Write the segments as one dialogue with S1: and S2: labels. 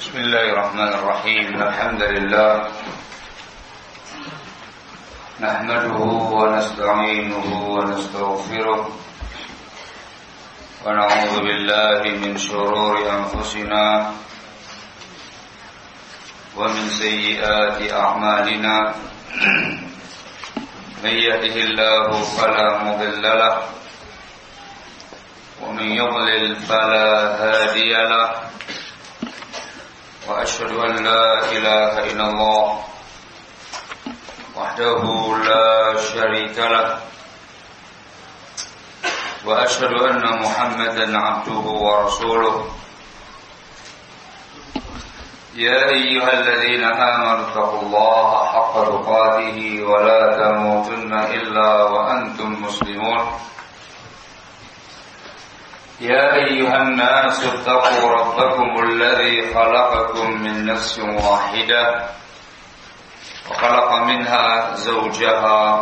S1: بسم الله الرحمن الرحيم الحمد لله نحمده ونستعينه ونستغفره ونعوذ بالله من شرور أنفسنا ومن سيئات أعمالنا من يهده الله فلا مضل له ومن يضلل فلا هادي له وأشهد أن لا إله إلا الله وحده لا شريك له وأشهد أن محمدا عبده ورسوله يا أيها الذين آمنوا اتقوا الله حق تقاته ولا تموتن إلا وأنتم مسلمون يا أيها الناس اتقوا ربكم الذي خلقكم من نفس واحدة وخلق منها زوجها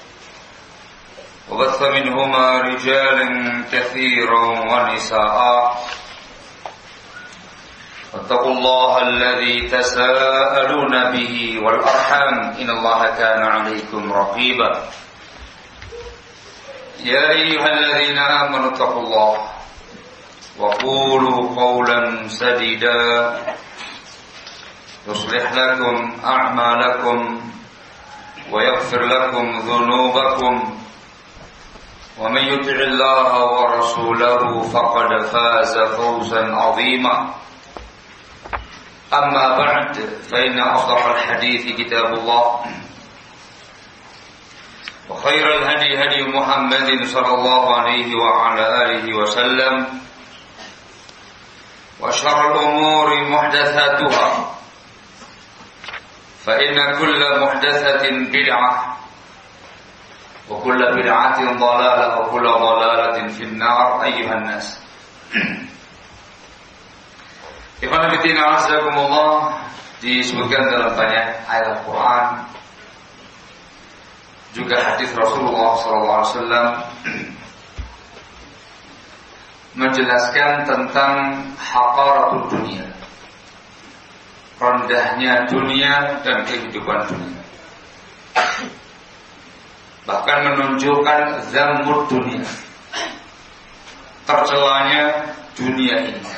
S1: وبث منهما رجالا كثيرا ونساء واتقوا الله الذي تساءلون به والأرحام إن الله كان عليكم رقيبا يا أيها الذين آمنوا اتقوا الله وقولوا قولا سديدا يصلح لكم أعمالكم ويغفر لكم ذنوبكم ومن يطع الله ورسوله فقد فاز فوزا عظيما أما بعد فإن أصدق الحديث كتاب الله وخير الهدي هدي محمد صلى الله عليه وعلى آله وسلم وشر الأمور محدثاتها فإن كل محدثة بدعة وكل بدعة ضلالة وكل ضلالة في النار أيها الناس Ikhwan fillah azakumullah, disebutkan dalam banyak ayat Al-Quran juga hadis Rasulullah SAW menjelaskan tentang haqaratul dunia, rendahnya dunia dan kehidupan dunia, bahkan menunjukkan zammud dunia, tercelanya dunia ini.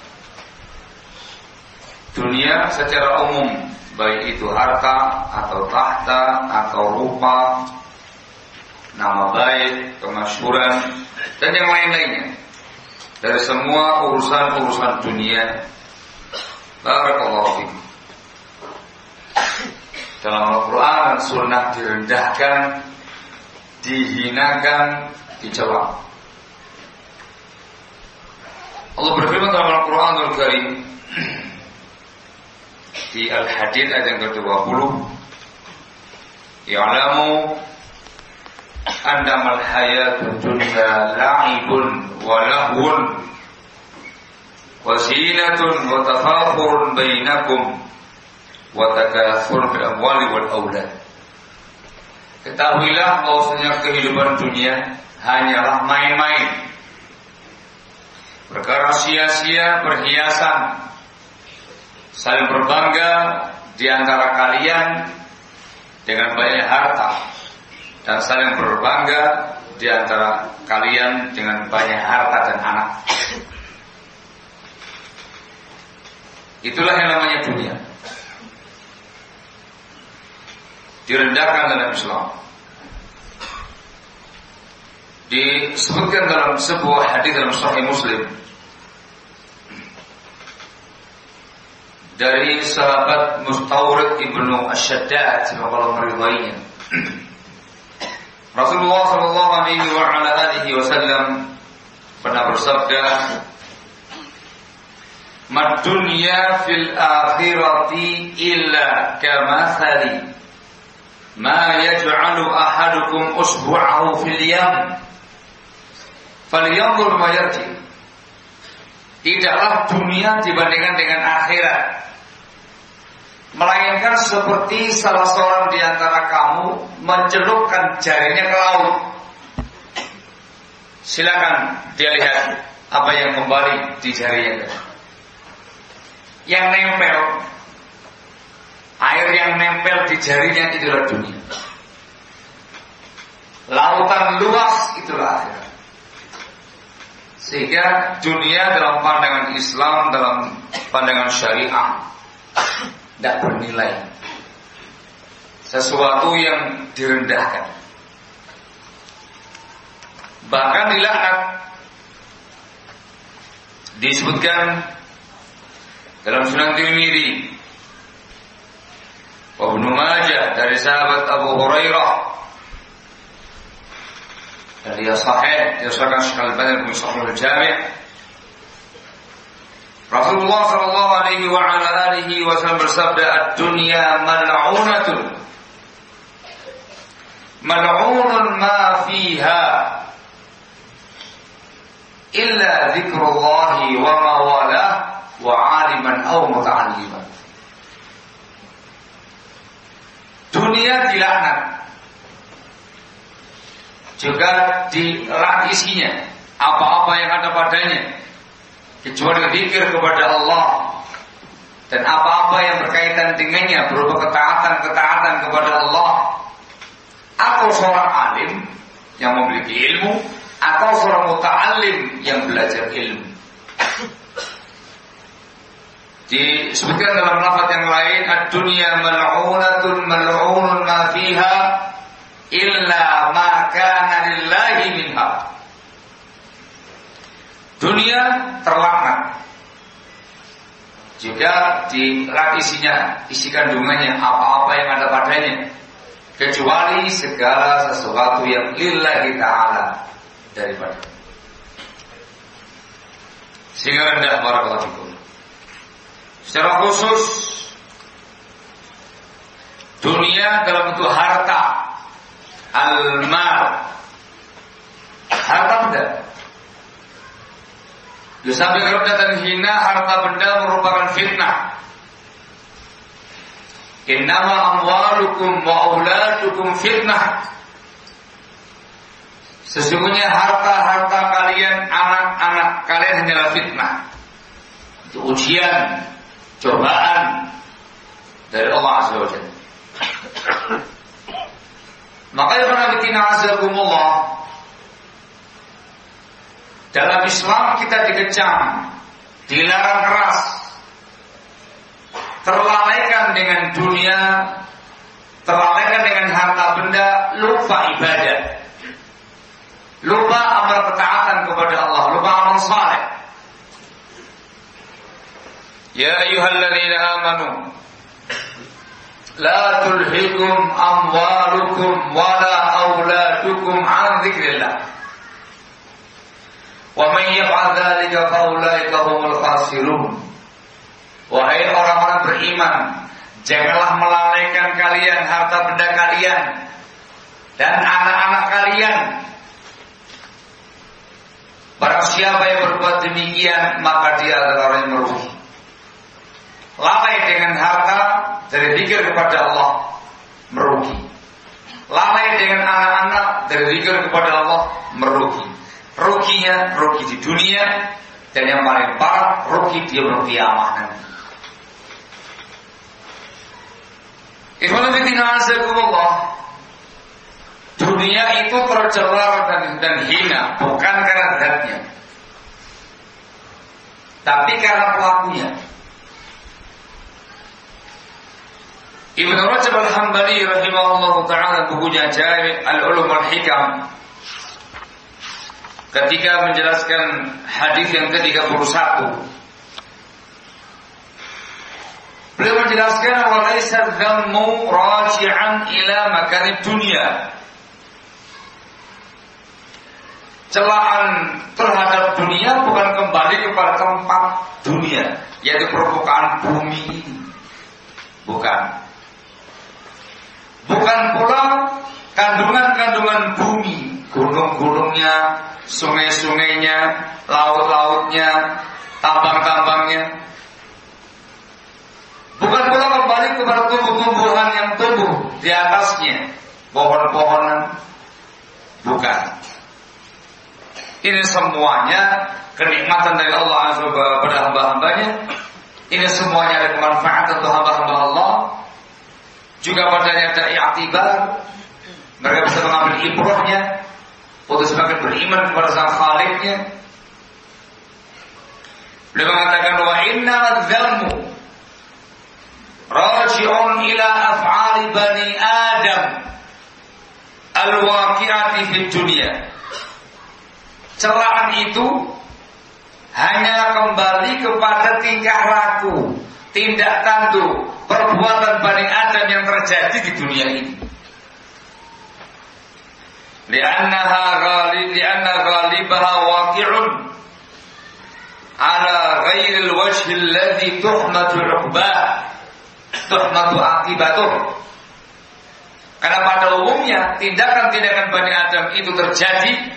S1: Dunia secara umum, baik itu harta atau tahta atau rupa, nama baik, kemasyhuran dan yang lain-lainnya, dari semua urusan-urusan dunia. Barakallahu fikum. Dalam Al-Quran dan Sunnah direndahkan, dihinakan, dicela. Allah berfirman dalam Al-Quranul Karim di Al-Hadid ayat yang ke-20, "Ya'lamu annamal hayatud dunya la'ibun wa lahwun wa zinatun wa tafakhurun bainakum wa takatsur fil amwali wal aulad." Ketahuilah bahwasanya kehidupan dunia hanyalah main-main, perkara sia-sia, perhiasan, saling berbangga di antara kalian dengan banyak harta, dan saling berbangga di antara kalian dengan banyak harta dan anak. Itulah yang namanya dunia. Direndahkan dalam Islam. Disebutkan dalam sebuah hadis dalam Sahih Muslim dari sahabat Mustawrid ibnu Asyaddad, semoga Allah meridainya. Rasulullah sallallahu alaihi wasallam pernah bersabda, "Mad dunya fil akhirati illa kamathali ma yaj'alu ahadukum usbu'ahu fil yam falyanzur ma yarji." Tidaklah dunia dibandingkan dengan akhirat, melainkan seperti salah seorang di antara kamu mencelupkan jarinya ke laut. Silakan dia lihat apa yang kembali di jarinya. yang nempel, air yang nempel di jarinya itulah dunia. Lautan luas itulah akhirat. Sehingga dunia dalam pandangan Islam, dalam pandangan syariah, tidak bernilai, sesuatu yang direndahkan, bahkan dilaknat. Disebutkan dalam Sunan Tirmidzi, Ibnu Majah dari sahabat Abu Hurairah, dan dia sahih, disahkan Syekh Al-Albani dalam Sahih Al-Jami'. Rasulullah sallallahu alaihi wa ala alihi wasallam bersabda, "Ad-dunya mal'unatun, mal'unun ma fiha illa dzikrullahi wa ma walah wa 'aliman aw muta'alliman." Dunia dilaknat, juga dilaknat isinya, apa-apa yang ada padanya, kecuali zikir kepada Allah dan apa-apa yang berkaitan dengannya berupa ketaatan kepada Allah, atau seorang alim yang memiliki ilmu, atau seorang muta'allim yang belajar ilmu. Disebutkan dalam lafaz yang lain, ad-dunya mal'unatun mal'unun ma fiha illa ma kana lillahi minha. Dunia terlaknat, juga dilaknat isinya, isi kandungannya, apa-apa yang ada padanya, kecuali segala sesuatu yang lillahi ta'ala daripada. Sehingga rendah barakallahu fikum. Secara khusus dunia dalam bentuk harta, al-mal, harta benda. Disamping rendah dan hina, harta benda merupakan fitnah. Innama amwalukum wa auladukum fitnah. Sesungguhnya harta-harta kalian, anak-anak kalian hanyalah fitnah. Itu ujian, cobaan dari Allah Azza wa Jalla. Maka ya khonafidina azakumullah, dalam Islam kita dikecam, dilarang keras, terlalaikan dengan dunia, terlalaikan dengan harta benda, lupa ibadah, lupa amal ketaatan kepada Allah, lupa amal saleh. Ya ayyuhalladzina amanu la tulhikum amwalukum wala auladukum an dzikrillah wa man yaf'al dzalika fa ulaika humul khasirun. Wahai orang-orang beriman, janganlah melalaikan kalian harta benda kalian dan anak-anak kalian. Barang siapa yang berbuat demikian, maka dia adalah orang yang merugi. Lalai dengan harta dari zikir kepada Allah, merugi. Lalai dengan anak-anak dari zikir kepada Allah, merugi. Ruginya rugi di dunia, dan yang paling parah rugi di yaumul qiyamah nanti. Ikhwan fillah azakumullah, dunia itu tercela dan hina bukan karena zatnya, tapi karena pelakunya. Ibnu Rajab Al-Hambali rahimahullah ta'ala, bukunya Jami' Al-Ulum Al-Hikam, ketika menjelaskan hadis yang ke-31, beliau menjelaskan walaysa dzammu raji'an ila makanid dunya. Celaan terhadap dunia bukan kembali kepada tempat dunia, yaitu permukaan bumi ini. Bukan pula kandungan-kandungan bumi, gunung-gunungnya, sungai-sungainya, laut-lautnya, tambang-tambangnya. Bukan pula kembali kepada tumbuh-tumbuhan yang tumbuh di atasnya, pohon-pohonan. Bukan. Ini semuanya kenikmatan dari Allah Azza wa Jalla pada hamba-hambanya, Ini semuanya ada kemanfaatan untuk hamba-hamba Allah. Juga padanya ada i'tibar. Mereka bisa mengambil ibrahnya untuk semakin beriman kepada sang Khaliqnya. Beliau mengatakan wa inna adz-dzammu raji'un ila af'ali bani Adam al-waqi'ati fid dunya. Celaan itu hanya kembali kepada tingkah laku, tindak tanduk, perbuatan Bani Adam yang terjadi di dunia ini. Lianna ghalibaha waqi'un ala ghairil wajhi alladhi tuhmatu akibatuh. Karena pada umumnya tindakan-tindakan Bani Adam itu terjadi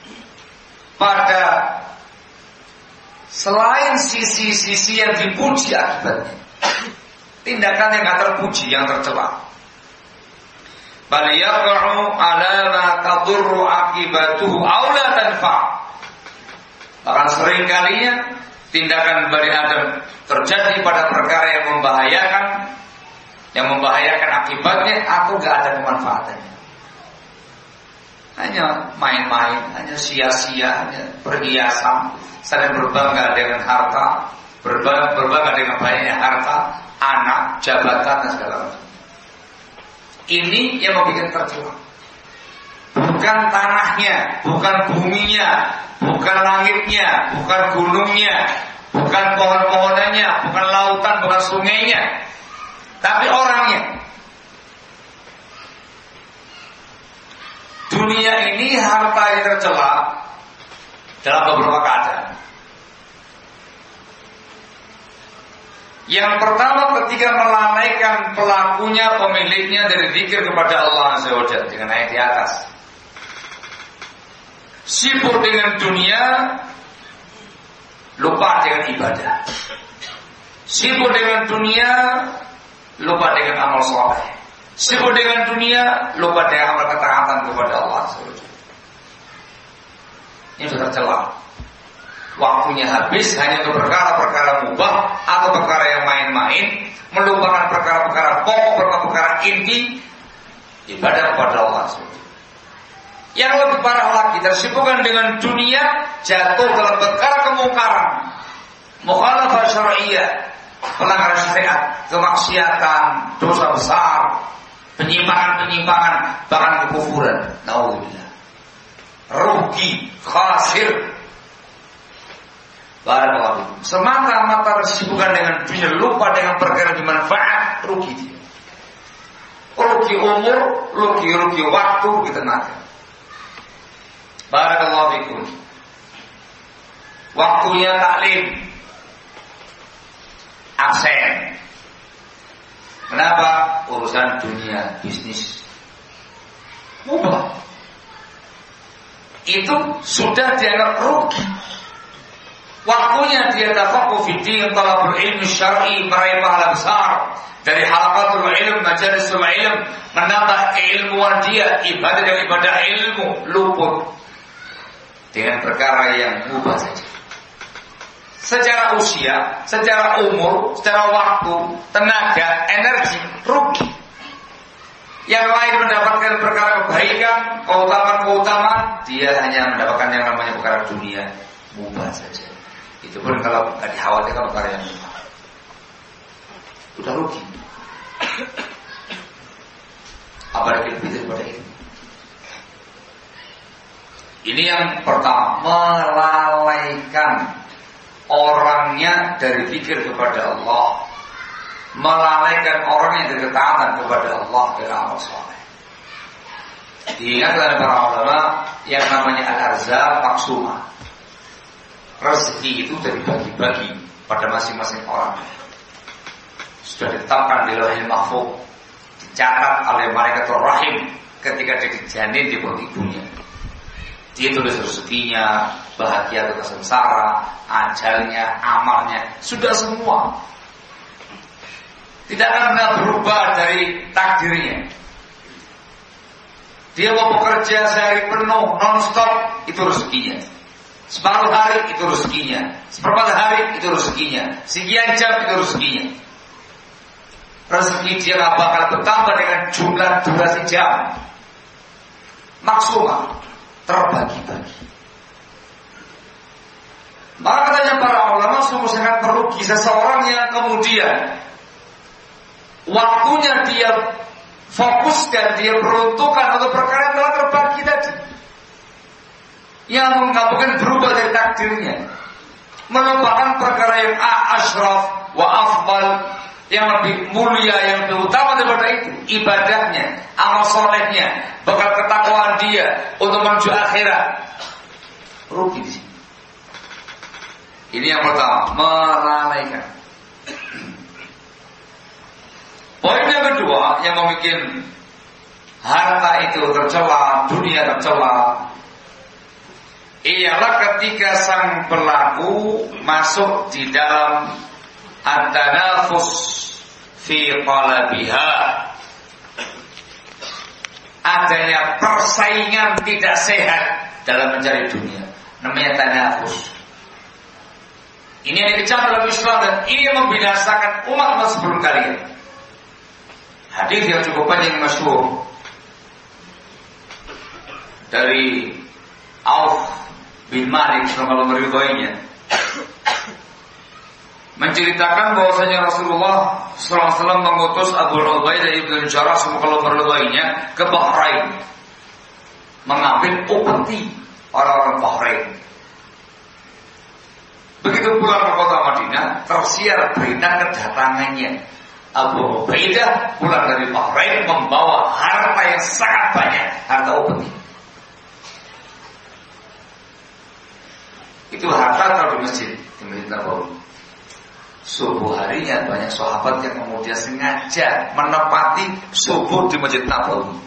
S1: pada selain sisi-sisi yang dipuji akibatnya, tindakan yang tidak terpuji, yang tercela. Bal yaqa'u ala ma tadurru akibatuhu aw la tanfa'. Bahkan sering kalinya tindakan Bani Adam terjadi pada perkara yang membahayakan akibatnya atau tidak ada kemanfaatannya. Hanya main-main, hanya sia-sia, hanya perhiasan, saling berbangga dengan harta, berbangga dengan banyaknya harta, anak, jabatan dan segala macam. Ini yang membuat tercela. Bukan tanahnya, bukan buminya, bukan langitnya, bukan gunungnya, bukan pohon-pohonannya, bukan lautan, bukan sungainya, tapi orangnya. Dunia ini harta yang tercela dalam beberapa keadaan. Yang pertama, ketika melalaikan pelakunya, pemiliknya dari zikir kepada Allah Azza wa Jalla dengan ayat di atas. Sibuk dengan dunia, lupa dengan ibadah. Sibuk dengan dunia, lupa dengan amal soleh. Sibuk dengan dunia, lupa dengan amal ketaatan kepada Allah Azza wa Jalla. Ini sudah tercela. Waktunya habis hanya untuk perkara-perkara mubah atau perkara yang main-main, melupakan perkara-perkara pokok, perkara-perkara inti ibadah kepada Allah Azza wa Jalla. Yang lebih parah lagi, tersibukkan dengan dunia, jatuh dalam perkara kemungkaran, mukhalafah syar'iyyah, pelanggaran syariat, kemaksiatan, dosa besar, penyimpangan-penyimpangan, bahkan kekufuran. Nauzubillah. Rugi, khasir. Barakallahu. Semata-mata tersibukkan dengan dunia, lupa dengan perkara bermanfaat, rugi dia. Rugi umur, rugi waktu, rugi tenaga. Barakallahu fikum. Waktunya taklim, absen. Kenapa? Urusan dunia, bisnis, mubah. Itu sudah dianggap rugi. Waktunya dia tafaqquh fi din, talabul ilmi syar'i, meraih pahala besar dari halaqatul ilm, majalisul ilm, menambah keilmuan dia, ibadah ilmu, luput dengan perkara yang mubah saja. Secara usia, secara umur, secara waktu, tenaga, energi, rugi. Yang lain mendapatkan perkara kebaikan, keutamaan, dia hanya mendapatkan yang namanya perkara dunia, mubah saja. Itu pun kalau tidak dikhawatirkan perkara yang mubah, sudah rugi. Apalagi lebih daripada ini. Ini yang pertama, melalaikan orangnya dari zikir kepada Allah, melalaikan orangnya dari ketaatan kepada Allah dari amal saleh. Diingat oleh para ulama yang namanya al-arzaq maqsumah. Rezeki itu dibagi-bagi pada masing-masing orang. Sudah ditetapkan di Lauhul Mahfuz, dicatat oleh Malaikatur Rahim ketika dia dijanin di perut ibunya. Dia tulis rezekinya, bahagia atau sengsara, ajalnya, amalnya, sudah semua. Tidak akan pernah berubah dari takdirnya. Dia mau bekerja sehari penuh, non-stop, itu rezekinya. Separuh hari itu rezekinya, seperempat hari itu rezekinya, sekian jam itu rezekinya. Rezeki dia gak bakal bertambah dengan jumlah durasi jam. Maksimal terbagi-bagi. Maka katanya para ulama, sungguh sangat merugi seseorang yang kemudian waktunya dia fokuskan, dia peruntukkan untuk perkara yang telah terbagi tadi, yang nggak mungkin berubah dari takdirnya, melupakan perkara yang asyraf wa afdal, yang lebih mulia, yang lebih utama daripada itu, ibadahnya, amal solehnya, bekal ketakwaan dia untuk menuju akhirat. Rugi di sini. Ini yang pertama, melalaikan. Poin yang kedua yang membuat harta itu tercela, dunia tercela, ialah ketika sang pelaku masuk di dalam at-tanafus fi qalabiha, adanya persaingan tidak sehat dalam mencari dunia, namanya tanafus. Ini yang dikecam dalam Islam dan ini membinasakan umat sebelum kalian. Hadis yang cukup panjang masyhur dari Auf bin Malik semoga Allah meridhoinya, menceritakan bahwasanya Rasulullah SAW mengutus Abu Ubaidah ibn Jarrah semoga Allah meridhoinya ke Bahrain mengambil upeti orang-orang Bahrain. Begitu pulang ke kota Madinah, tersiar berita kedatangannya Abu Ubaidah pulang dari Bahrain membawa harta yang sangat banyak, harta upeti. Itu harta taruh di masjid Nabawi. Subuh harinya banyak sahabat yang kemudian sengaja menempati subuh di Masjid Nabawi.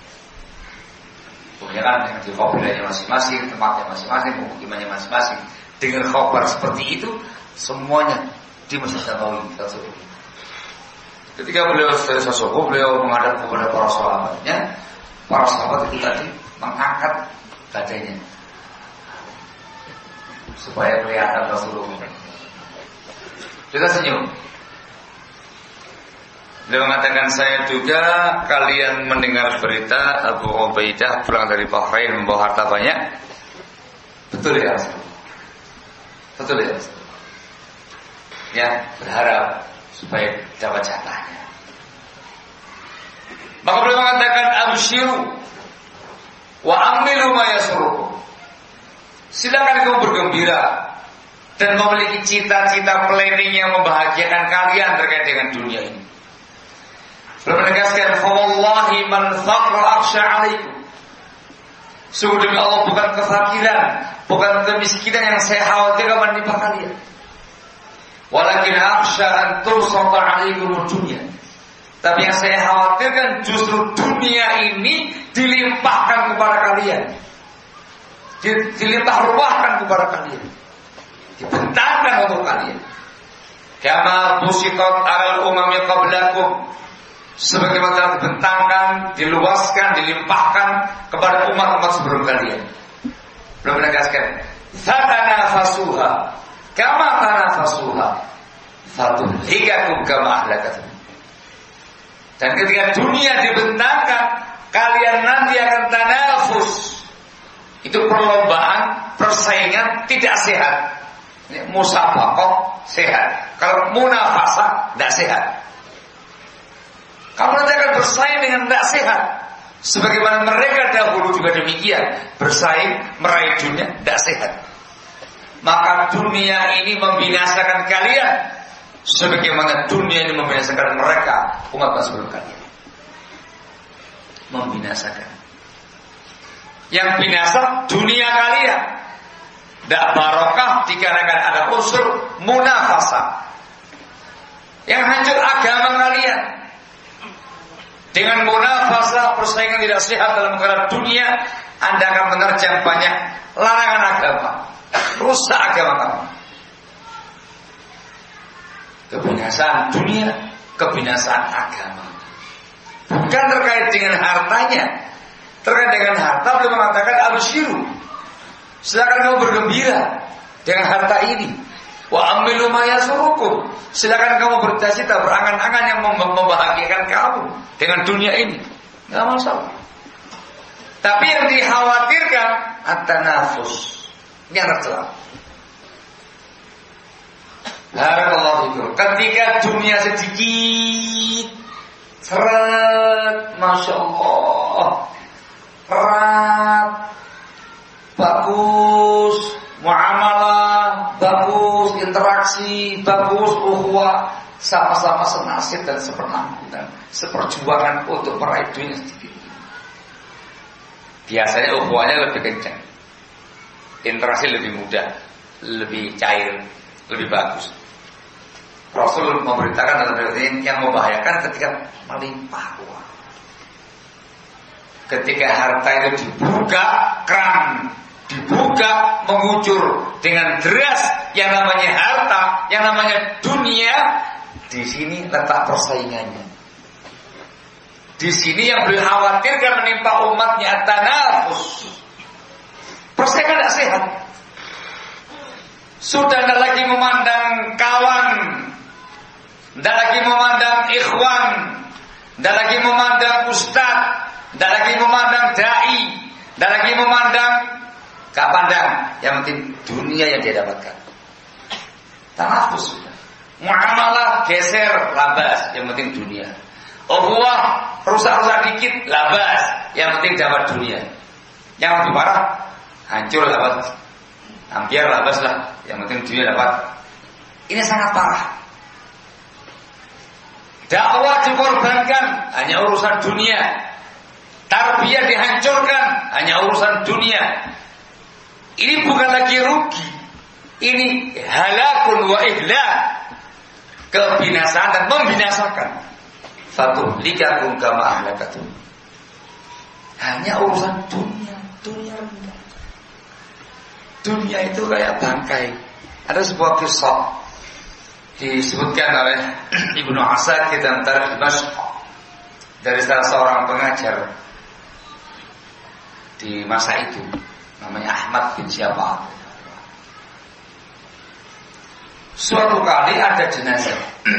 S1: Kemudian di kabilahnya masing-masing, tempatnya masing-masing, pemukimannya masing-masing. Dengan khabar seperti itu, semuanya di Masjid Nabawi subuh. Ketika beliau selesai subuh, beliau menghadap kepada para sahabatnya. Para sahabat itu tadi mengangkat badannya supaya kelihatan Rasulullah. Kita senyum. Dia mengatakan, saya juga kalian mendengar berita Abu Ubaidah pulang dari Bahrain membawa harta banyak. Betul ya Rasulullah? Betul ya Rasulullah? Ya, berharap supaya dapat jatahnya. Maka beliau mengatakan, abshiru wa amilu ma yasrukum. Silakan kamu bergembira dan memiliki cita-cita planning yang membahagiakan kalian terkait dengan dunia ini. Beliau menegaskan, fa wallahi man faqra akhsha 'alaikum. Sungguh demi Allah, bukan kefakiran, bukan kemiskinan yang saya khawatirkan menimpa kalian. Walakin akhsha an tursata 'alaikum dunya. Tapi yang saya khawatirkan justru dunia ini dilimpahkan kepada kalian. Dilimpah ruahkan kepada kalian, dibentangkan untuk kalian. Kama busitat alal umami qablakum, sebagaimana telah dibentangkan, diluaskan, dilimpahkan kepada umat-umat sebelum kalian. Belum menegaskan, fatanafasuha kama tanafasuha fatuhlikakum kama ahlakatum. Dan ketika dunia dibentangkan, kalian nanti akan tanafus. Itu perlombaan, persaingan tidak sehat. Musabaqah sehat. Kalau munafasah tidak sehat. Kamu nanti akan bersaing dengan tidak sehat. Sebagaimana mereka dahulu juga demikian, bersaing meraih dunia tidak sehat. Maka dunia ini membinasakan kalian, sebagaimana dunia ini membinasakan mereka, umat sebelum kalian. Membinasakan. Yang binasa dunia kalian, tidak barokah dikarenakan ada unsur munafasah. Yang hancur agama kalian dengan munafasah, persaingan tidak sehat dalam perkara dunia. Anda akan menerjang banyak larangan agama, rusak agama kamu. Kebinasaan dunia, kebinasaan agama. Bukan terkait dengan hartanya. Terkait dengan harta, beliau mengatakan absyiru, Silakan kamu bergembira dengan harta ini. Wa amilu ma yasurukum. Silakan kamu bercita-cita, berangan-angan yang membahagiakan kamu dengan dunia ini. Enggak masalah. Tapi yang dikhawatirkan at-tanafus. Ini yang tercela. Barakallahu fikum. Ketika dunia sedikit, seret, masya Allah, erat, bagus, muamalah, bagus, interaksi, bagus, ukhuwah, sama-sama senasib dan sepenanggungan, seperjuangan untuk meraih dunia sedikit. Biasanya ukhuwahnya lebih kencang, interaksi lebih mudah, lebih cair, lebih bagus. Rasul memberitakan dalam riwayat ini yang membahayakan ketika melimpah uang. Ketika harta itu dibuka keran, dibuka mengucur dengan deras, yang namanya harta, yang namanya dunia, di sini letak persaingannya. Di sini yang beliau khawatirkan menimpa umatnya tanafus. Persaingan tidak sehat. Sudah tidak lagi memandang kawan, tidak lagi memandang ikhwan, tidak lagi memandang ustaz, tidak lagi memandang dai, tidak lagi memandang, gak pandang. Yang penting dunia yang dia dapatkan. Tanafus sudah. Muamalah geser, labas. Yang penting dunia. Ukhuwah rusak-rusak dikit, labas. Yang penting dapat dunia. Yang lebih parah, hancur labas. Hampir labas lah. Yang penting dunia dapat. Ini sangat parah. Dakwah dikorbankan, hanya urusan dunia. Tarbiyah dihancurkan, hanya urusan dunia. Ini bukan lagi rugi, ini halakun wa ihlak, kebinasaan dan membinasakan. Fatuhlikakum kama ahlakatum. Hanya urusan dunia, dunia rendah. Dunia itu kayak bangkai. Ada sebuah kisah disebutkan oleh Ibnu Asakir dalam Tarikh Dimashq dari salah seorang pengajar di masa itu, namanya Ahmad bin siapa. Suatu kali ada jenazah,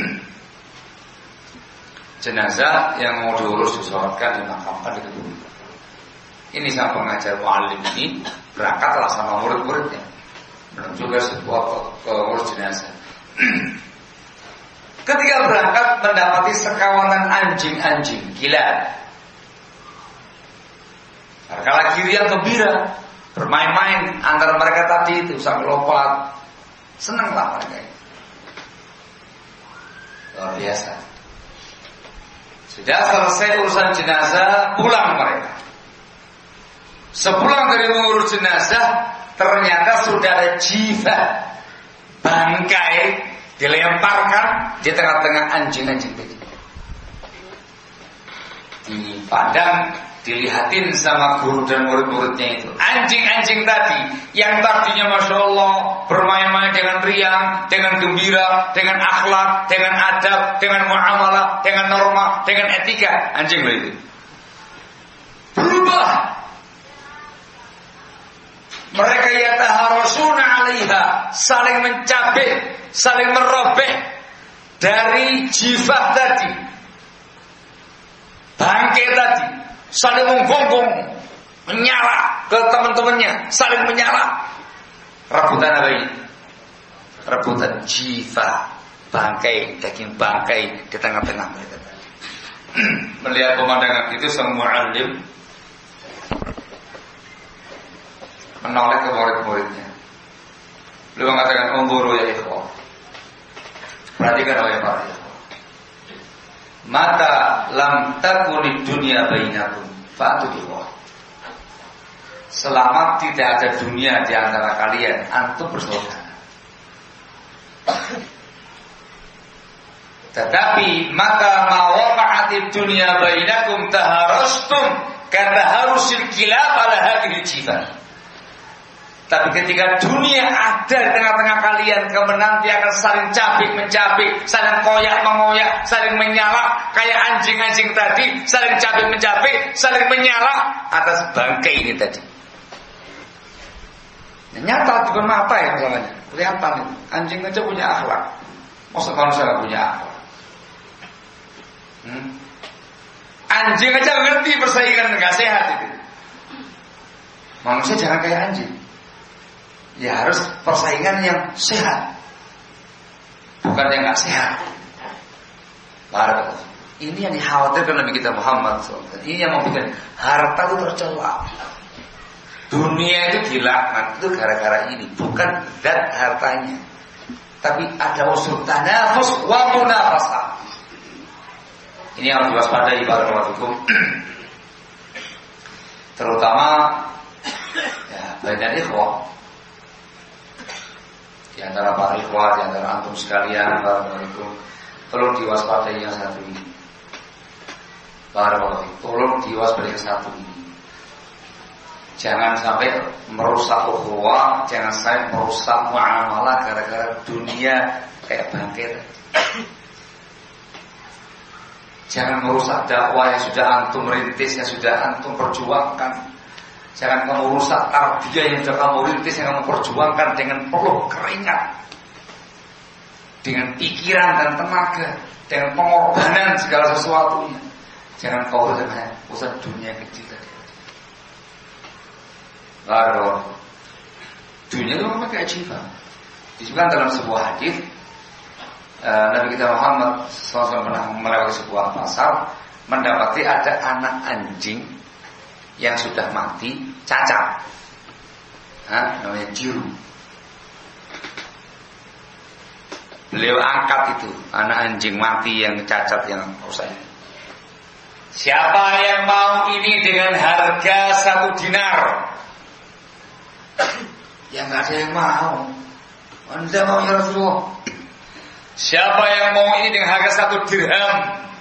S1: jenazah yang mau diurus, disolatkan, dimakamkan di kebun. Ini sang pengajar muallim ini berangkatlah sama murid-muridnya menuju ke sebuah urus jenazah. Ketika berangkat mendapati sekawanan anjing-anjing gila. Kala kiri yang gembira, bermain-main antara mereka tadi itu sambil lompat, senanglah mereka. Luar biasa. Sudah selesai urusan jenazah, pulang mereka. Sepulang dari mengurus jenazah, ternyata sudah ada jiwa bangkai dilemparkan di tengah-tengah anjing-anjing tadi. Dipandang, dilihatin sama guru dan murid-muridnya itu. Anjing-anjing tadi yang tadinya Masya Allah bermain-main dengan riang, dengan gembira, dengan akhlak, dengan adab, dengan muamalah, dengan norma, dengan etika. Anjing itu berubah. Mereka yataharasuna 'alaiha, saling mencabik, saling merobek dari jifah tadi, bangkai tadi, saling menggonggong, menyala ke teman-temannya, saling menyala. Rebutan apa ini? Rebutan jifah, bangkai, daging bangkai di tengah-tengah mereka. Melihat pemandangan itu, semua alim menoleh ke murid-muridnya. Beliau mengatakan, "Unzuru ya ikhwah." Perhatikan oleh para ikhwah. Mata lam takuni dunia bainakum fa'tu biwah. Selama tidak ada dunia di antara kalian, antum bersaudara. Tetapi maka mawaqa'atid dunia bainakum taharastum karena harusil kilab ala hadhihi jifah. Tapi ketika dunia ada di tengah-tengah kalian, kamu nanti akan saling cabik-mencabik, saling koyak-mengoyak, saling menyala kayak anjing-anjing tadi, saling cabik-mencabik, saling menyala atas bangkai ini tadi. Nyata bukan mata ya masalahnya. Kelihatan itu. Anjing aja punya akhlak. Masa manusia nggak punya akhlak? Anjing aja ngerti persaingan nggak sehat itu. Manusia jangan kayak anjing. Ya harus persaingan yang sehat, bukan yang nggak sehat. Barakallah. Ini yang dikhawatirkan Nabi kita Muhammad SAW. Ini yang membuat harta itu tercela. Dunia itu dilaknat itu gara-gara ini, bukan zat hartanya, tapi ada unsur tanafus wa munafasah. Ini yang harus diwaspadai barakallahu fikum. Terutama ya banyak ikhwah di antara para ikhwah, di antara antum sekalian barakallahu fikum, perlu diwaspadai yang satu ini. Barakallahu fikum, tolong diwaspadai yang satu ini. Jangan sampai merusak ukhuwah, jangan sampai merusak muamalah gara-gara dunia kayak bangkit. Jangan merusak dakwah yang sudah antum rintis, yang sudah antum perjuangkan. Jangan kamu merusak tarbiyah yang sudah kamu rintis, yang kamu perjuangkan dengan peluh keringat, dengan pikiran dan tenaga, dengan pengorbanan segala sesuatunya. Jangan kau urusan dunia kecil tadi. Lalu dunia itu memang keajaiban. Disebutkan dalam sebuah hadis, Nabi kita Muhammad SAW pernah melewati sebuah pasar, mendapati ada anak anjing yang sudah mati, cacat, namanya jiru. Beliau angkat itu anak anjing mati yang cacat yang rusak. Siapa yang mau ini dengan harga 1 dinar? Ya nggak ada yang mau. Anda mau ya Rasulullah? Siapa yang mau ini dengan harga 1 dirham?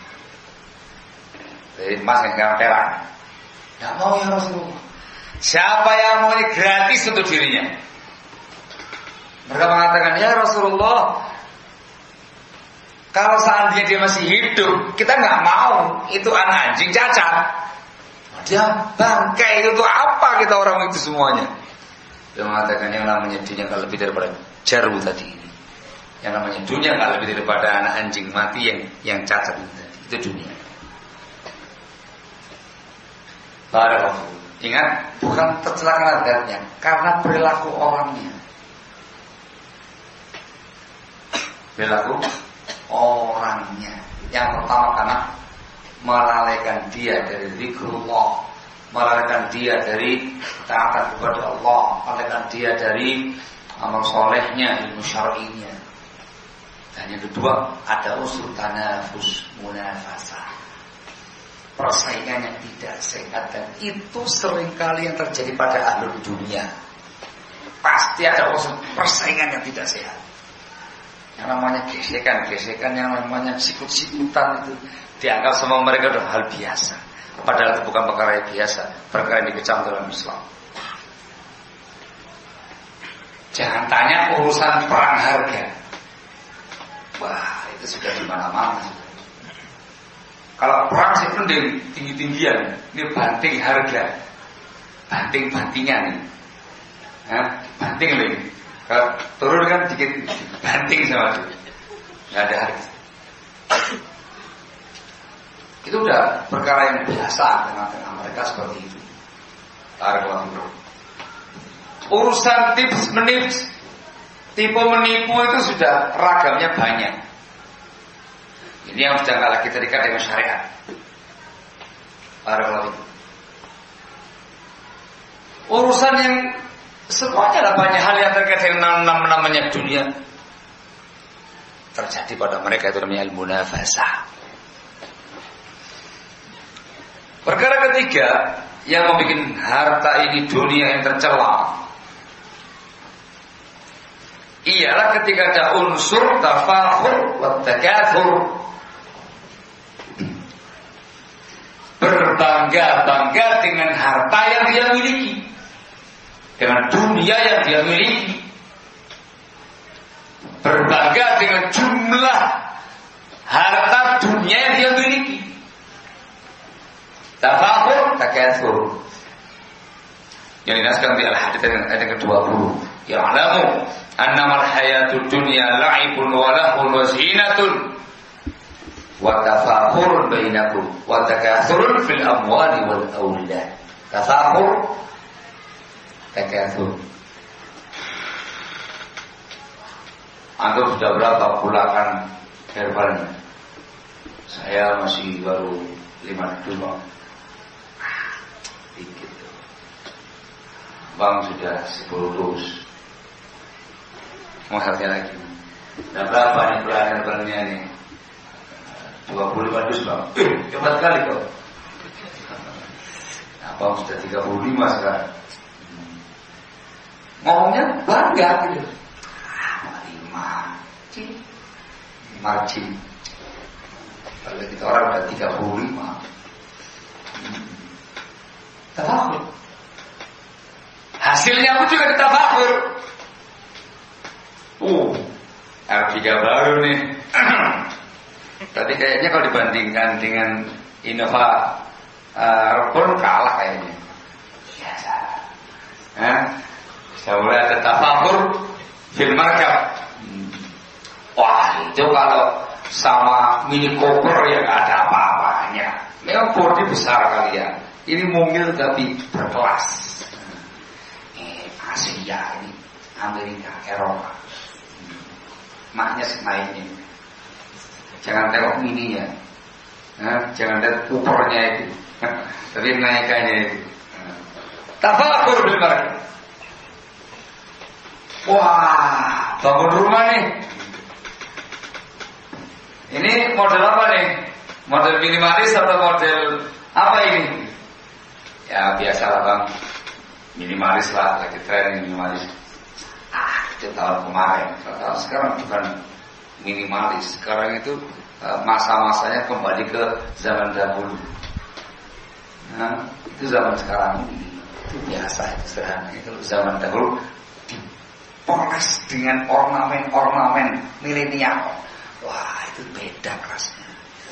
S1: Dari emas yang perak. Nggak mau ya Rasulullah. Siapa yang mau ini gratis untuk dirinya? Mereka mengatakan, ya Rasulullah, kalau seandainya dia masih hidup, kita nggak mau. Itu anak anjing cacat. Dia bangkai itu apa kita orang itu semuanya? Dia mengatakan yang namanya dunia nggak lebih daripada jarum tadi ini. Yang namanya dunia nggak lebih daripada anak anjing mati yang cacat itu tadi. Itu dunia. Barakallahu. Ingat, bukan tercela adatnya, karena perilaku orangnya. Perilaku orangnya. Yang pertama karena melalaikan dia dari zikrullah, melalaikan dia dari taatan kepada Allah, melalaikan dia dari amal solehnya, ilmu syar'inya. Dan yang kedua ada unsur tanafus, munafasah, persaingan yang tidak sehat, dan itu seringkali yang terjadi pada ahlul dunia. Pasti ada unsur persaingan yang tidak sehat. Yang namanya gesekan, yang namanya sikut-sikutan itu dianggap sama mereka adalah hal biasa. Padahal itu bukan perkara yang biasa, perkara yang dikecam dalam Islam. Jangan tanya urusan perang harga. Wah, itu sudah di mana-mana. Kalau perang sih mending tinggi-tinggian. Ini banting harga, banting-bantingan. Banting lagi. Kalau turun kan dikit banting sama dia. Nggak ada harga. Itu udah perkara yang biasa dengan mereka seperti itu. Urusan tips menips, tipe menipu itu sudah ragamnya banyak. Ini yang sudah nggak lagi terikat dengan syariat. Urusan yang semuanya ada banyak hal yang terkait dengan namanya dunia terjadi pada mereka, itu namanya al-munafasah. Perkara ketiga yang membuat harta ini dunia yang tercela ialah ketika ada unsur tafakhur wa takatsur, berbangga-bangga dengan harta yang dia miliki, dengan dunia yang dia miliki, berbangga dengan jumlah harta dunia yang dia miliki. Tafakhur, takatsur. Yang dinaskan di al-hadits ayat yang ke-20. ya'lamu annamal hayatud dunya la'ibun wa lahun wa zinatun wa tafakhurun bainakum wa takathurun fil amwali wal aulad. Tafakhur, takathur. Antum sudah berapa bulakan herbalnya? Saya masih baru 5 dus. Dikit. Bang sudah 10 dus. Mau harga lagi. Dan berapa nih bulan herbalnya nih? 25 dus bang. Cepat sekali kok. Abang sudah 35 sekarang. Ngomongnya bangga gitu. Margin. Kalau kita orang udah 35. Tafakur. Hasilnya pun juga tafakur. R3 baru nih. Tapi kayaknya kalau dibandingkan dengan Innova Rebon kalah kayaknya. Biasa. Bisa mulai ada tafakur fil markab. Wah, itu kalau sama Mini Cooper yang ada apa-apanya. Memang bodi besar kalian. Ini mobil tapi berkelas. Asia ini, Amerika, Eropa. Maknya naiknya. Jangan tengok mininya. Jangan lihat Coopernya itu. Tapi naikannya itu. Tafakur bil markab. Wah, bangun rumah nih. Ini model apa nih? Model minimalis atau model apa ini? Ya biasalah bang, minimalis lah, lagi tren minimalis. Itu tahun kemarin. Tahun sekarang bukan minimalis. Sekarang itu masa-masanya kembali ke zaman dahulu. Nah, itu zaman sekarang itu biasa, itu sederhana. Itu zaman dahulu dipoles dengan ornamen-ornamen milenial. Wah, itu beda kerasnya.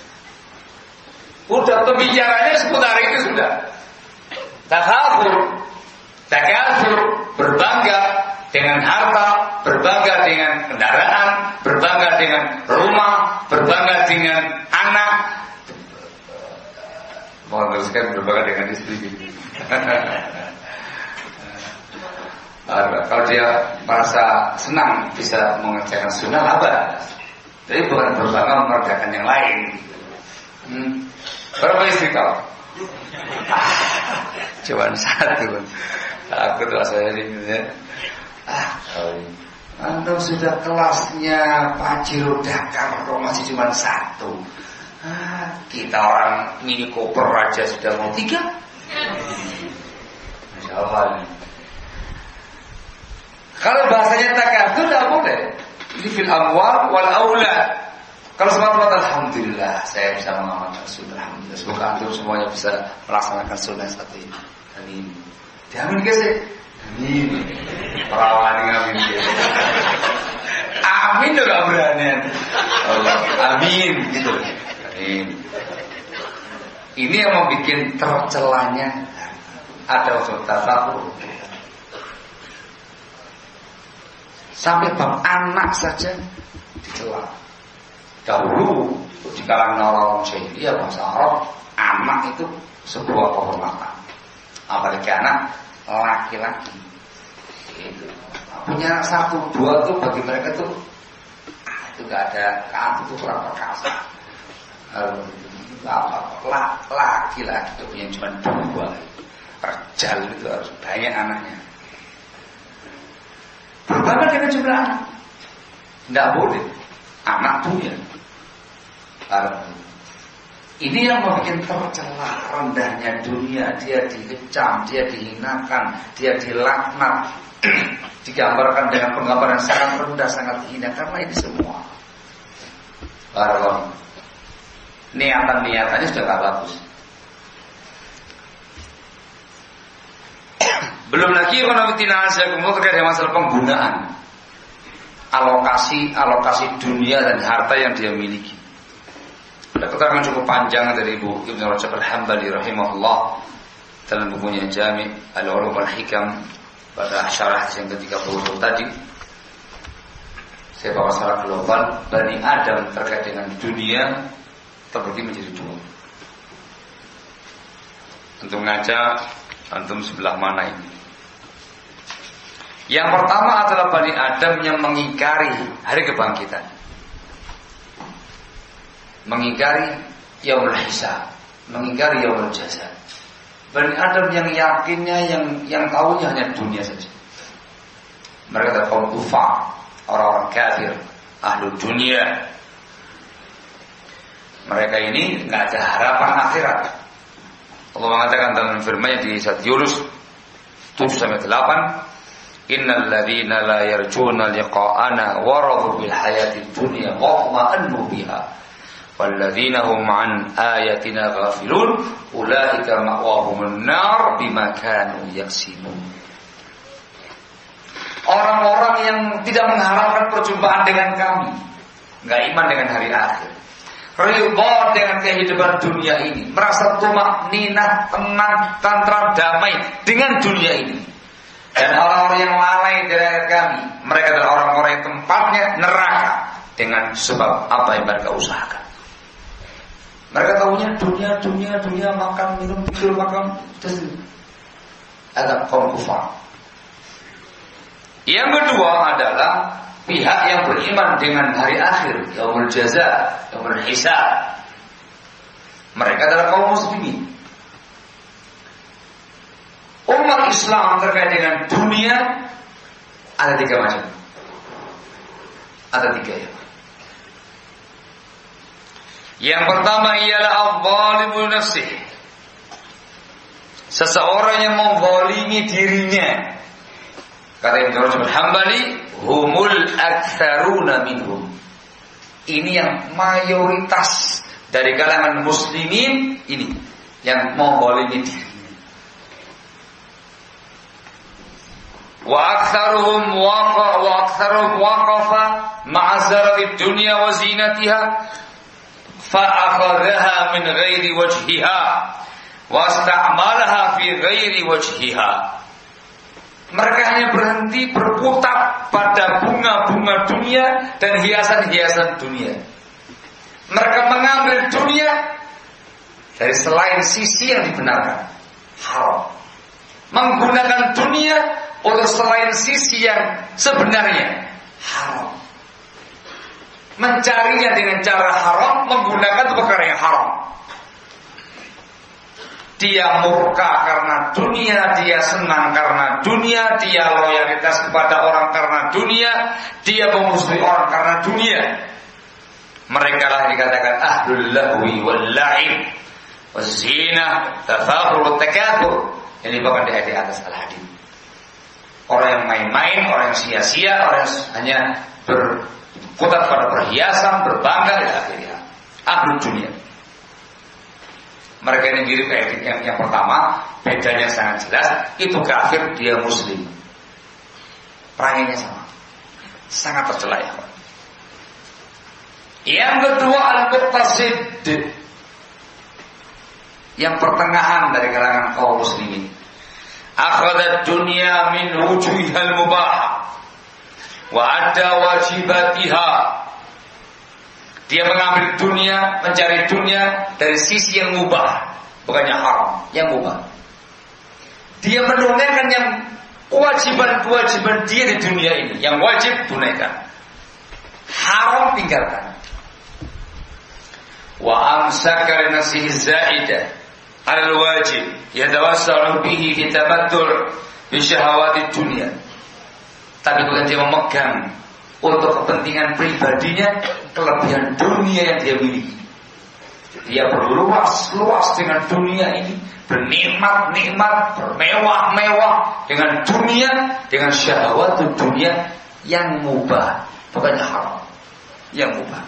S1: Udah pembicaranya seputar itu sudah. Tafakur, takatsur, berbangga dengan harta, berbangga dengan kendaraan, berbangga dengan rumah, berbangga dengan anak. Mau teruskan berbangga dengan istri gitu. Kalau dia merasa senang bisa mengerjakan sunnah apa? Jadi bukan berbangga mengerjakan yang lain. Berapa istri kau? Cuma 1. Aku tuh saya ini. Antum sudah kelasnya Pak Jiro Dakar kok masih cuma 1. Kita orang Mini Cooper aja sudah mau 3. Masya Allah. Kalau bahasanya takatsur tidak boleh. Ini fil amwal wal aulad. Kalau semata-mata alhamdulillah saya bisa mengamalkan sunnah. Alhamdulillah. Semoga antum semuanya bisa melaksanakan sunnah satu ini. Amin. Diamin guys ya. Amin. Perawan ngamin guys. Amin tuh gak berani. Allah. Amin gitu. Amin. Ini yang mau bikin tercelanya ada unsur tafakur. Sampai bab anak saja dicela. Dahulu di kalangan orang Syria bahasa Arab, anak itu sebuah kehormatan. Apalagi anak laki-laki. Itu punya 1, 2 tuh bagi mereka tuh itu gak ada kan, itu kurang perkasa. Laki-laki itu punya cuma 2. Rejal itu harus banyak anaknya. Berbangga dengan jumlah anak. Tidak boleh. Anak punya. Ini yang membuat tercela, rendahnya dunia. Dia dikecam, dia dihinakan, dia dilaknat, digambarkan dengan penggambaran sangat rendah, sangat hina. Karena ini semua niatan-niatannya sudah tak bagus. Belum lagi ekonomi tinasya terkait dengan masalah penggunaan alokasi dunia dan harta yang dia miliki. Ada keterangan cukup panjang dari Ibu Ibnu Rajab Al-Hambali rahimahullah dalam bukunya Jami' Al-Ulum Al-Hikam pada syarah yang ke-30 tadi, saya bawa secara global Bani Adam terkait dengan dunia terbagi menjadi dua. Untuk mengajak antum sebelah mana ini? Yang pertama adalah Bani Adam yang mengingkari hari kebangkitan, mengingkari yaumul hisab, mengingkari yaumul jaza. Bani Adam yang yakinnya, yang tahunya hanya dunia saja. Mereka adalah kaum kufar, orang-orang kafir, ahlu dunia. Mereka ini nggak ada harapan akhirat. Allah mengatakan dalam firman-Nya di surat Yunus 7-8, Innal ladzina la yarjuna liqa'ana waradu bil hayatid dunya wa ma'annu biha wal ladzina hum an ayatina ghafilun ulaika ma'wahumun nar bima kanu yaksibun. Orang-orang yang tidak mengharapkan perjumpaan dengan kami, enggak iman dengan hari akhir, ridha dengan kehidupan dunia ini, merasa tumakninah, tenang, tantram, damai dengan dunia ini. Dan orang-orang yang lalai dari kami, mereka adalah orang-orang yang tempatnya neraka dengan sebab apa yang mereka usahakan. Mereka tahunya dunia, makan, minum, tidur, makan. Ada kaum kufar. Yang kedua adalah pihak yang beriman dengan hari akhir, yaumul jaza, yaumul hisab. Mereka adalah kaum muslimin. Umat Islam terkait dengan dunia ada 3 macam. Ada 3 ya. Yang pertama ialah al-zalimu nafsih. Seseorang yang menzalimi dirinya. Kata Ibnu Rajab Al-Hambali, humul aktsaruna minhum. Ini yang mayoritas dari kalangan muslimin ini yang menzalimi diri. Wa aktsaruhum waqafa ma'a zarati dunya wa zinatiha fa akhadhaha min ghairi wajhiha wa ista'malaha fi ghairi wajhiha. Mereka hanya berhenti berkutat pada bunga-bunga dunia dan hiasan-hiasan dunia. Mereka mengambil dunia dari selain sisi yang dibenarkan, haram. Menggunakan dunia untuk selain sisi yang sebenarnya, haram. Mencarinya dengan cara haram, menggunakan perkara yang haram. Dia murka karena dunia, dia senang karena dunia, dia loyalitas kepada orang karena dunia, dia memusuhi orang karena dunia. Mereka lah dikatakan ahlul lahwi wal la'ib waz zinah tafakhur wa takatsur. Ini bahkan di ayat di atas al-hadid. Orang yang main-main, orang yang sia-sia, orang yang hanya berkutat pada perhiasan, berbangga di akhirnya. Ahlul dunia. Mereka ini mirip kayak yang pertama, bedanya sangat jelas. Itu kafir, dia muslim. Peranginya sama, sangat tercela ya. Yang kedua al-muqtasid, yang pertengahan dari kalangan kaum muslimin. Akhadhat dunya min wujuhil mubah wa adda wajibatiha. Dia mengambil dunia, mencari dunia dari sisi yang mubah, bukannya haram, yang mubah. Dia menunaikan yang kewajiban-kewajiban dia di dunia ini, yang wajib tunaikan, haram tinggalkan. Wa amsaka li nafsihi zaidah al-wajib yatawassalu bihi fi tabattul bi syahawati dunia. Tapi bukan dia memegang untuk kepentingan pribadinya kelebihan dunia yang dia miliki. Dia berluas-luas dengan dunia ini, bernikmat-nikmat, bermewah-mewah dengan dunia, dengan syahwat dunia yang mubah, bukannya haram, yang mubah.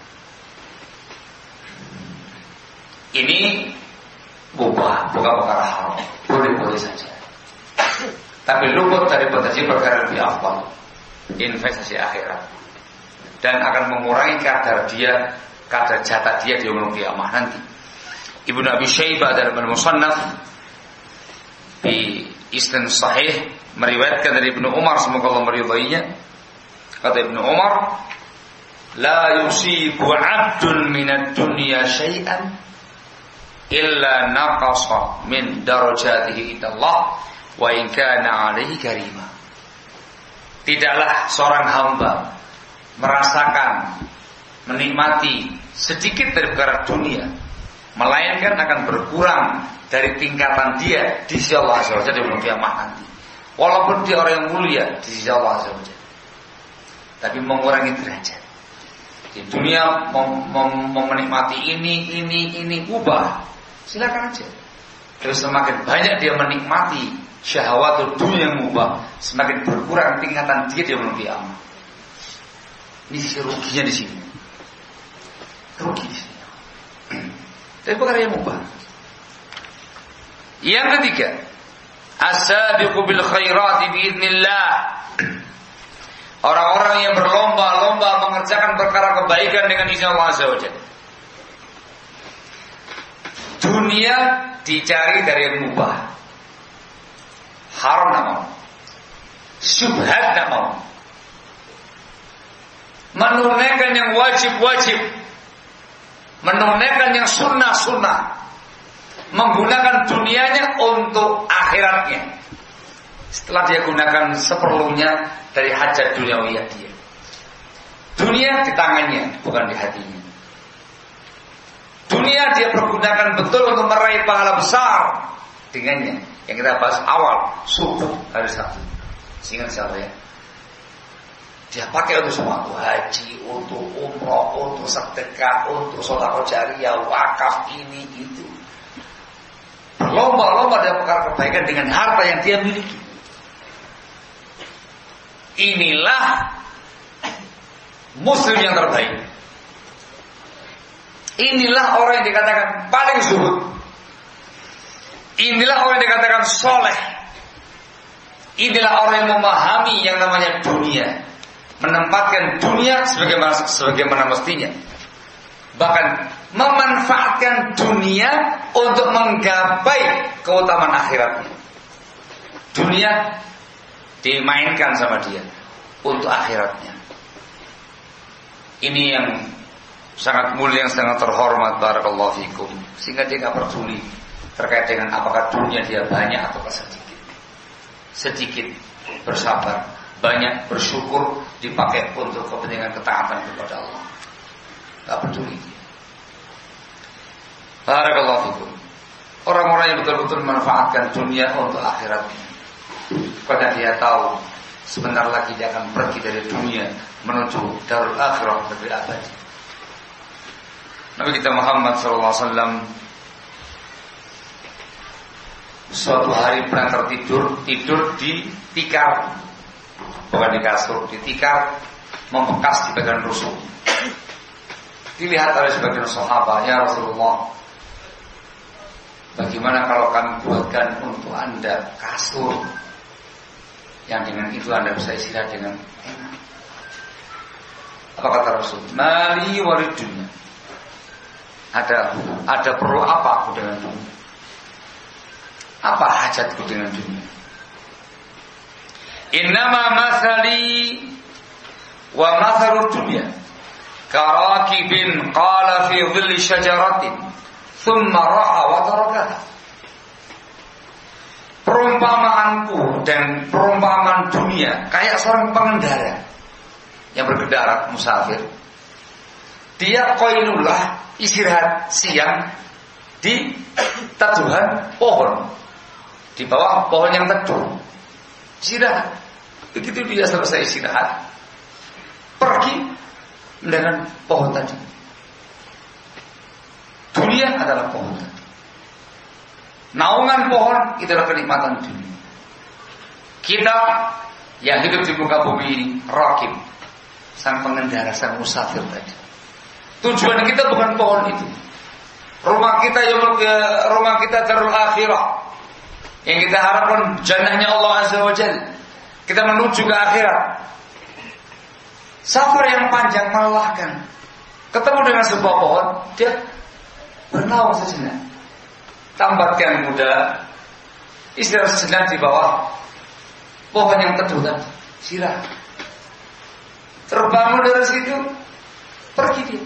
S1: Ini mubah, bukan perkara haram, boleh-boleh saja. Tapi luput dari potensi perkara lebih afdal, investasi akhirat, dan akan mengurangi kadar jatah dia di yaumul qiyamah nanti. Ibnu Abi Syaibah dalam Al-Musannaf di isnad sahih meriwayatkan dari Ibnu Umar, semoga Allah meridainya. Kata Ibnu Umar, la yusibu 'abdun minad dunya syai'an illa naqasa min darajatihi indallah wa in kana 'alaihi karima. Tidaklah seorang hamba merasakan, menikmati sedikit dari perkara dunia, melainkan akan berkurang dari tingkatan dia di sisi Allah Azza wa Jalla di yaumul kiamah nanti. Walaupun dia orang yang mulia di sisi Allah Azza wa Jalla, tapi mengurangi derajat. Di dunia menikmati ini ubah, silakan aja. Terus semakin banyak dia menikmati syahwat dunia yang ubah, semakin berkurang tingkatan dia di yaumul kiamah. Ini ruginya di sini. Rugi di sini. Tapi perkara yang mubah. Yang ketiga, as-sabiqu bil khairati biidznillah. Orang-orang yang berlomba-lomba mengerjakan perkara kebaikan dengan izin Allah Azza wa Jalla. Dunia dicari dari yang mubah. Haram tak mau, syubhat tak mau, menunaikan yang wajib-wajib, menunaikan yang sunnah-sunnah, menggunakan dunianya untuk akhiratnya. Setelah dia gunakan seperlunya dari hajat duniawiyah dia. Dunia di tangannya, bukan di hatinya. Dunia dia pergunakan betul untuk meraih pahala besar dengannya. Yang kita bahas awal subuh hari Sabtu. Ingat siapa ya? Dia pakai untuk semua, untuk haji, untuk umroh, untuk sedekah, untuk sedekah jariyah, wakaf, ini itu. Berlomba-lomba dalam perkara kebaikan dengan harta yang dia miliki. Inilah muslim yang terbaik. Inilah orang yang dikatakan paling zuhud. Inilah orang yang dikatakan soleh. Inilah orang yang memahami yang namanya dunia, menempatkan dunia sebagaimana mestinya, bahkan memanfaatkan dunia untuk menggapai keutamaan akhiratnya. Dunia dimainkan sama dia untuk akhiratnya. Ini yang sangat mulia, yang sangat terhormat, barakallahu fikum. Sehingga dia tidak peduli terkait dengan apakah dunia dia banyak atau sedikit. Sedikit bersabar, banyak bersyukur, dipakai untuk kepentingan ketaatan kepada Allah. Tidak peduli dia. Barakallahu fikum. Orang-orang yang betul-betul memanfaatkan dunia untuk akhiratnya, karena dia tahu sebentar lagi dia akan pergi dari dunia menuju darul akhirah, negeri abadi. Nabi kita Muhammad SAW suatu hari pernah tidur di tikar, bukan di kasur, di tikar, membekas di bagian rusuk. Dilihat oleh sebagian sahabat, ya Rasulullah, bagaimana kalau kami buatkan untuk Anda kasur yang dengan itu Anda bisa istirahat dengan enak? Apa kata Rasul? Mali warid dunia. Ada perlu apa aku dengan dunia? Apa hajatku dengan dunia? Innama masali wa mathalu dunya karakibin qala fi dhilli syajaratin thumma raha wa tarakaha. Perumpamaanku dan perumpamaan dunia kayak seorang pengendara yang berkendara musafir. Dia qailullah, istirahat siang di teduhan pohon, di bawah pohon yang teduh. Istirahat. Begitu dia selesai istirahat, pergi dengan pohon tadi. Dunia adalah pohon tadi. Naungan pohon itu adalah kenikmatan dunia. Kita yang hidup di muka bumi ini, rakib, sang pengendara, sang musafir tadi. Tujuan kita bukan pohon itu. Rumah kita darul akhirah. Yang kita harapkan jannahnya Allah Azza wa Jalla. Kita menuju ke akhirat. Safar yang panjang melelahkan. Ketemu dengan sebuah pohon, dia bernaung sejenak. Tambatkan kuda, istirahat sejenak di bawah pohon yang teduh tadi, istirahat. Terbangun dari situ, pergi dia.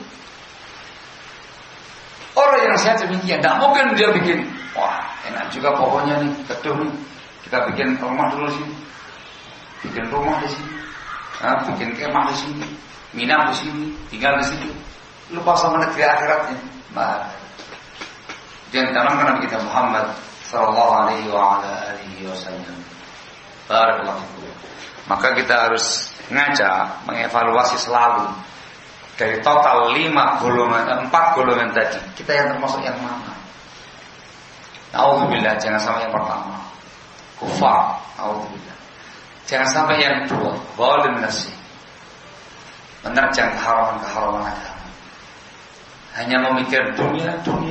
S1: Orang yang sehat demikian, tidak mungkin dia bikin, wah enak juga pohonnya nih, teduh nih, kita bikin rumah dulu sini, bikin rumah di sini, bikin kemah di sini, minam di sini, tinggal di situ, lupa sama negeri akhiratnya. Nah, yang ditanamkan Nabi kita Muhammad sallallahu alaihi wasallam. Barakallahu fikum. Maka kita harus ngajak, mengevaluasi selalu dari total 4 golongan tadi, kita yang termasuk yang mana? Nauzubillah, jangan sampai yang pertama kufar, nauzubillah. Jangan sampai yang kedua zalim nafsi, menerjang keharaman agama, hanya memikir dunia,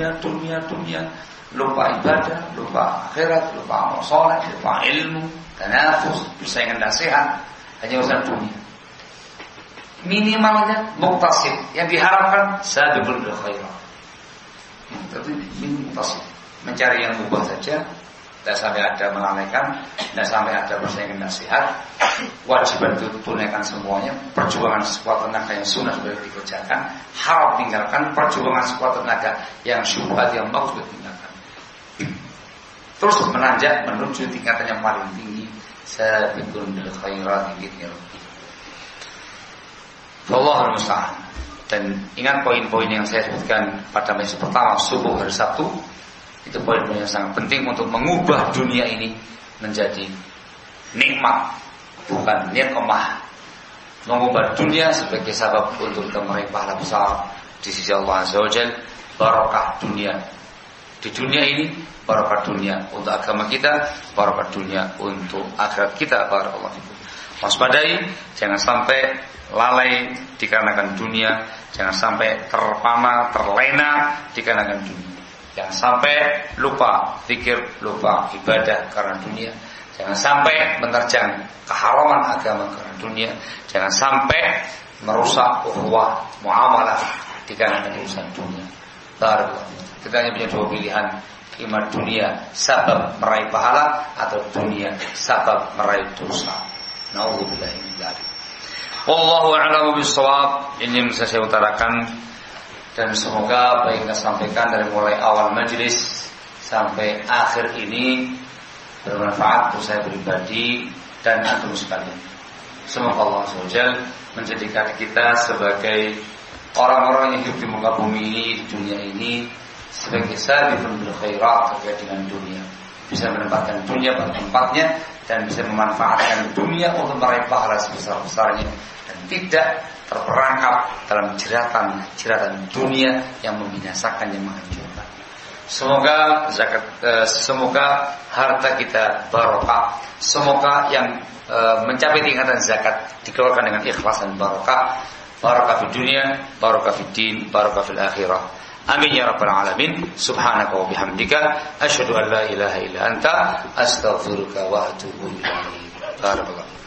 S1: lupa ibadah, lupa akhirat, lupa amal soleh, lupa ilmu, tanafus, persaingan nasihat, hanya urusan dunia. Minimalnya muktasid, yang diharapkan sabiqul bil khairat. Tapi muktasid, mencari yang mubah saja, tidak sampai ada melalaikan, tidak sampai ada persaingan nasihat. Wajiban itu tunaikan semuanya. Perjuangan sekuat tenaga yang sunnah boleh dikerjakan, harap tinggalkan. Perjuangan sekuat tenaga yang syubhat, yang bagus ditinggalkan. Terus menanjak menuju tingkatan yang paling tinggi, sabiqul bil khairat gitu. Wallahul musta'an. Dan ingat poin-poin yang saya sebutkan pada minggu pertama subuh hari Sabtu, itu poin-poin yang sangat penting untuk mengubah dunia ini menjadi nikmat, bukan nikmah. Mengubah dunia sebagai sebab untuk kita meraih pahala besar di sisi Allah Azza wa Jalla. Barokah dunia di dunia ini, barokah dunia untuk agama kita, barokah dunia untuk akhirat kita. Barakallahu fikum. Waspadai, jangan sampai lalai dikarenakan dunia, jangan sampai terpana, terlena dikarenakan dunia. Jangan sampai lupa zikir, lupa ibadah karena dunia. Jangan sampai menerjang keharaman agama karena dunia. Jangan sampai merusak ukhuwah muamalah dikarenakan urusan dunia. Barakallahu. Kita hanya punya 2 pilihan, iman dunia sabab meraih pahala, atau dunia sabab meraih dosa. Nauzubillahi min dzalik. Wallahu a'lamu bissawab. Ini bisa saya utarakan, dan semoga apa yang kita sampaikan dari mulai awal majelis sampai akhir ini bermanfaat untuk saya pribadi dan antum sekalian. Semoga Allah SWT menjadikan kita sebagai orang-orang yang hidup di muka bumi ini, di dunia ini, sebagai sabiqun bil khairat terkait dengan dunia, bisa menempatkan dunia pada tempatnya dan bisa memanfaatkan dunia untuk meraih pahala sebesar-besarnya, dan tidak terperangkap dalam jeratan dunia yang membinasakan, yang menghancurkan. Semoga harta kita barokah, semoga yang mencapai tingkatan zakat dikeluarkan dengan ikhlas dan barokah. Barokah di dunia, barokah di din, barokah fil akhirah. Amin ya rabbal alamin. Subhanaka wa bihamdika asyhadu an la ilaha illa anta astaghfiruka wa atubu ilaik. Barakallahu.